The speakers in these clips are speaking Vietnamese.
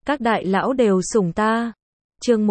Các đại lão đều sủng ta. Chương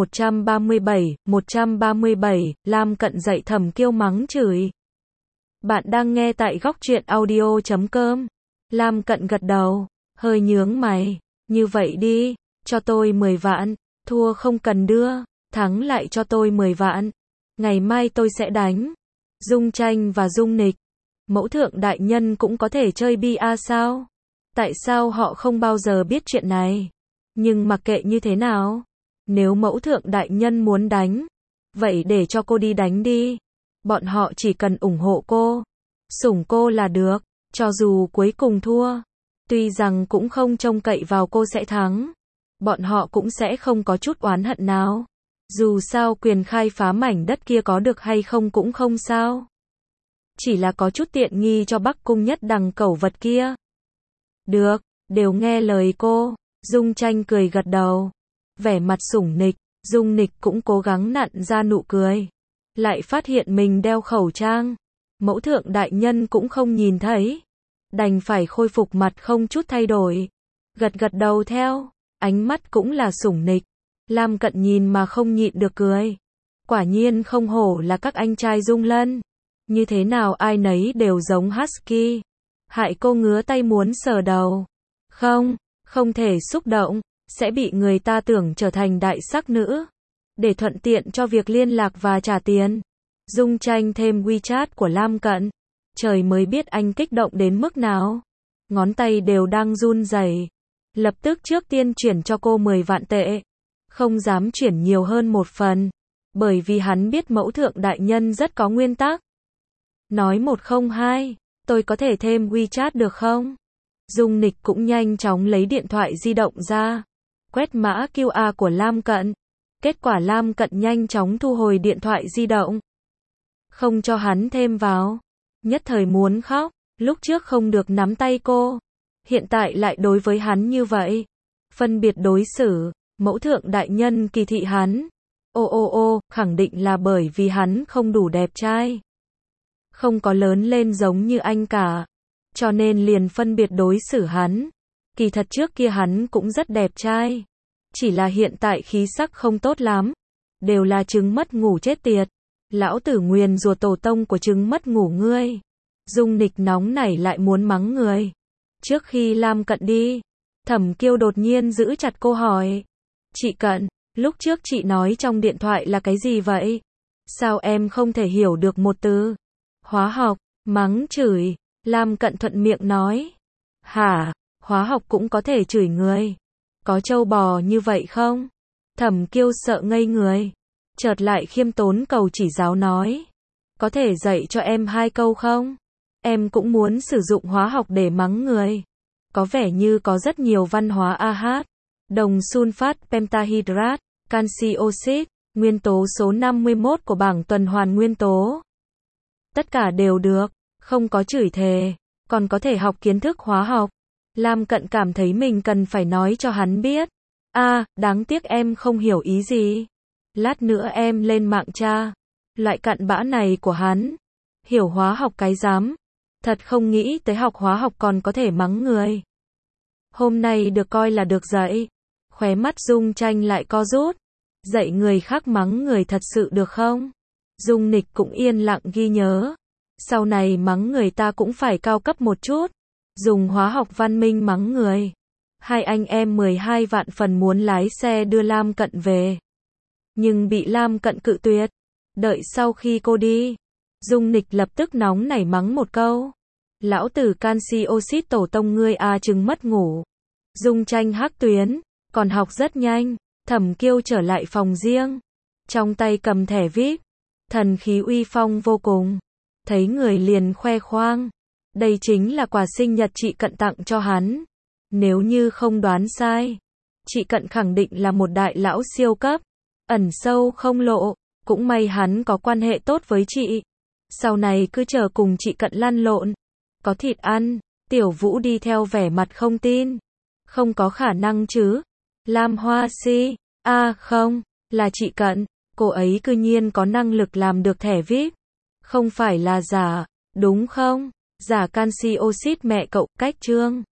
137, Lam Cận dạy Thẩm Kiêu mắng chửi. Bạn đang nghe tại Góc Truyện Audio.com. Lam Cận gật đầu, hơi nhướng mày. Như vậy đi, cho tôi 10 vạn, thua không cần đưa, thắng lại cho tôi 10 vạn. Ngày mai tôi sẽ đánh Dung Tranh và Dung Nịch. Mẫu thượng đại nhân cũng có thể chơi bia sao? Tại sao họ không bao giờ biết chuyện này? Nhưng mặc kệ như thế nào, nếu mẫu thượng đại nhân muốn đánh, vậy để cho cô đi đánh đi. Bọn họ chỉ cần ủng hộ cô, sủng cô là được, cho dù cuối cùng thua. Tuy rằng cũng không trông cậy vào cô sẽ thắng, bọn họ cũng sẽ không có chút oán hận nào. Dù sao quyền khai phá mảnh đất kia có được hay không cũng không sao. Chỉ là có chút tiện nghi cho Bắc Cung Nhất Đằng cẩu vật kia. Được, đều nghe lời cô. Dung Tranh cười gật đầu, vẻ mặt sủng nịch. Dung Nịch cũng cố gắng nặn ra nụ cười, lại phát hiện mình đeo khẩu trang. Mẫu thượng đại nhân cũng không nhìn thấy, đành phải khôi phục mặt không chút thay đổi, gật gật đầu theo, ánh mắt cũng là sủng nịch. Lam Cận nhìn mà không nhịn được cười. Quả nhiên không hổ là các anh trai Dung Lân, như thế nào ai nấy đều giống Husky. Hại cô ngứa tay muốn sờ đầu. Không thể xúc động, sẽ bị người ta tưởng trở thành đại sắc nữ. Để thuận tiện cho việc liên lạc và trả tiền, Dung Tranh thêm WeChat của Lam Cận. Trời mới biết anh kích động đến mức nào. Ngón tay đều đang run rẩy. Lập tức trước tiên chuyển cho cô 10 vạn tệ. Không dám chuyển nhiều hơn một phần, bởi vì hắn biết mẫu thượng đại nhân rất có nguyên tắc. Nói 102, tôi có thể thêm WeChat được không? Dung Nịch cũng nhanh chóng lấy điện thoại di động ra, quét mã QR của Lam Cận. Kết quả Lam Cận nhanh chóng thu hồi điện thoại di động, không cho hắn thêm vào. Nhất thời muốn khóc, lúc trước không được nắm tay cô, hiện tại lại đối với hắn như vậy. Phân biệt đối xử, mẫu thượng đại nhân kỳ thị hắn. Khẳng định là bởi vì hắn không đủ đẹp trai, không có lớn lên giống như anh cả, cho nên liền phân biệt đối xử hắn. Kỳ thật trước kia hắn cũng rất đẹp trai, chỉ là hiện tại khí sắc không tốt lắm. Đều là trứng mất ngủ chết tiệt. Lão tử nguyền rủa tổ tông của trứng mất ngủ ngươi. Dung Nịch nóng nảy lại muốn mắng người. Trước khi Lam Cận đi, Thẩm Kiêu đột nhiên giữ chặt cô hỏi. Chị Cận, lúc trước chị nói trong điện thoại là cái gì vậy? Sao em không thể hiểu được một từ? Hóa học, mắng chửi. Lam Cận thuận miệng nói. Hả, hóa học cũng có thể chửi người? Có trâu bò như vậy không? Thẩm Kiêu sợ ngây người, chợt lại khiêm tốn cầu chỉ giáo nói. Có thể dạy cho em 2 câu không? Em cũng muốn sử dụng hóa học để mắng người. Có vẻ như có rất nhiều văn hóa AH. Đồng sunfat pentahydrat, canxi oxit, nguyên tố số 51 của bảng tuần hoàn nguyên tố. Tất cả đều được, không có chửi thề, còn có thể học kiến thức hóa học. Lam Cận cảm thấy mình cần phải nói cho hắn biết. Đáng tiếc em không hiểu ý gì. Lát nữa em lên mạng tra. Loại cặn bã này của hắn, hiểu hóa học cái dám. Thật không nghĩ tới học hóa học còn có thể mắng người. Hôm nay được coi là được dạy. Khóe mắt Dung Tranh lại co rút. Dạy người khác mắng người thật sự được không? Dung Nịch cũng yên lặng ghi nhớ. Sau này mắng người ta cũng phải cao cấp một chút. Dùng hóa học văn minh mắng người. Hai anh em 12 vạn phần muốn lái xe đưa Lam Cận về, nhưng bị Lam Cận cự tuyệt. Đợi sau khi cô đi, Dung Nịch lập tức nóng nảy mắng một câu. Lão tử canxi oxit tổ tông ngươi trứng mất ngủ. Dung Tranh hắc tuyến, còn học rất nhanh. Thẩm Kiêu trở lại phòng riêng, trong tay cầm thẻ VIP, thần khí uy phong vô cùng. Thấy người liền khoe khoang. Đây chính là quà sinh nhật chị Cận tặng cho hắn. Nếu như không đoán sai, chị Cận khẳng định là một đại lão siêu cấp, ẩn sâu không lộ. Cũng may hắn có quan hệ tốt với chị, sau này cứ chờ cùng chị Cận lăn lộn, có thịt ăn. Tiểu Vũ đi theo vẻ mặt không tin. Không có khả năng chứ. Lam Hoa Si, không, là chị Cận, cô ấy cư nhiên có năng lực làm được thẻ VIP. Không phải là giả, đúng không? Giả canxi oxit mẹ cậu, cách chương.